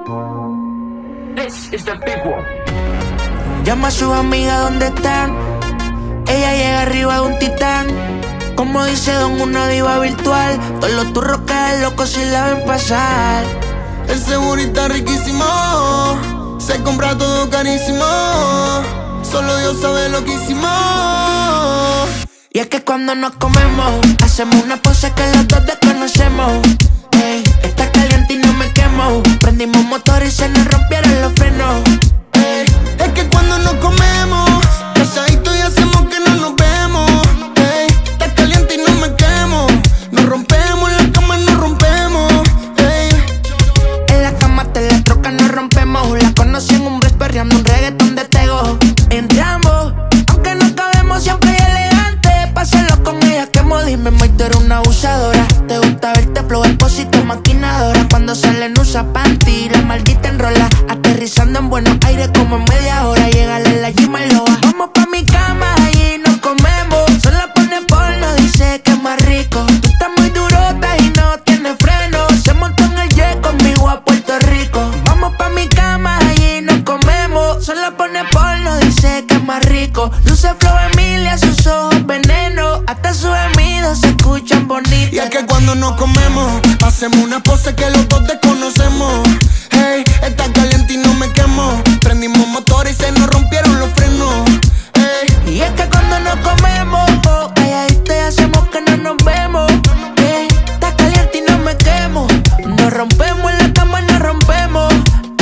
This is the big one. Llama a sus amigas donde están. Ella llega arriba de un titán. Como dice Don, una diva virtual. Todos los turros caen locos si la ven pasar. El segurita riquísimo, se compra todo carísimo. Solo Dios sabe lo que hicimos. Y es que cuando nos comemos, hacemos una pose que los dos desconocemos. Ey, está caliente y no me quemo. Prendimos motor y se nos rompieron los frenos. Ey, es que cuando nos comemos, casadito y hacemos que no nos vemos. Ey, está caliente y no me quemo. Nos rompemos, en la cama nos rompemos. Ey, en la cama te la troca, nos rompemos. La conocí en un bus perreando un reggaetón de Tego. Entramos, aunque no cabemos, siempre hay elegante. Pásalo con ella, quemo, dime, Moy, tú eres una abusadora. Te gusta verte flow, expósito, maquinadora. Cuando salen usa panty, la maldita enrola. Aterrizando en Buenos Aires como en media hora. Llegale la Gima y Loa. Vamos pa' mi cama, allí nos comemos. Solo pone porno, dice que es más rico. Tú estás muy durota y no tienes freno. Se montó en el jet conmigo a Puerto Rico. Vamos pa' mi cama, allí nos comemos. Solo pone porno, dice que es más rico. Luce flow Emilia, sus ojos veneno. Hasta sus gemidos se escuchan bonitos. y es que cuando nos comemos, hacemos una pose que los dos desconocemos. Hey, está caliente y no me quemo. Prendimos motor y se nos rompieron los frenos. Hey, Y es que cuando nos comemos, oh, calladito y hacemos que no nos vemos. Está caliente y no me quemo. Nos rompemos en la cama, nos rompemos.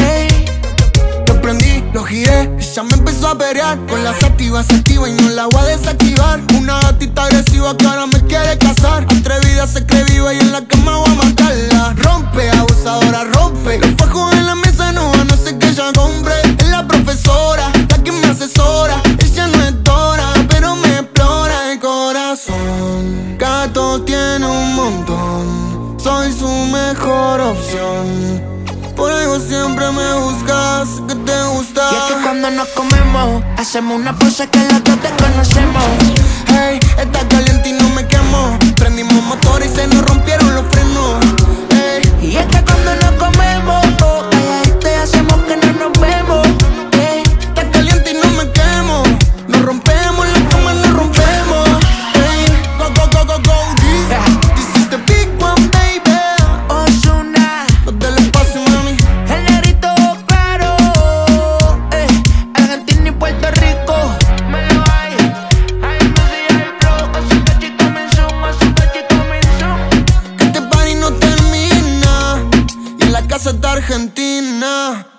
lo prendí, lo giré, ella me empezó a pelear. Con la sativa se activa y no la voy a desactivar. Una gatita agresiva que ahora me quiere casar. Atrevida se cree viva y en la cama voy a matarla. Rompe, abusadora, rompe. Los fajos en la mesa no van a hacer que ella compre. Es la profesora, la que me asesora. Ella no es Dora, pero me explora el corazón. Gato tiene un montón, soy su mejor opción. Por algo siempre me buscas, que te gusta. Y es que cuando nos comemos, hacemos una pose que los dos desconocemos. Hey, está caliente y no me quemo. Prendimos motor y se nos rompieron los frenos. Hey, Y es que cuando nos comemos, oh, calladito y hacemos que no nos vemos. está caliente y no me quemo. Nos rompemos, en la cama nos rompemos. Hey, go, go, go, go, go, D. This is the big one, baby. Ozuna, No te le pases, mami. el negrito claro. Argentina y Puerto Rico. Me lo hay. Hay música y flow. Azúcar y comenzó, azúcar y comenzó. Que este party no termina. Y en la casa está Argentina.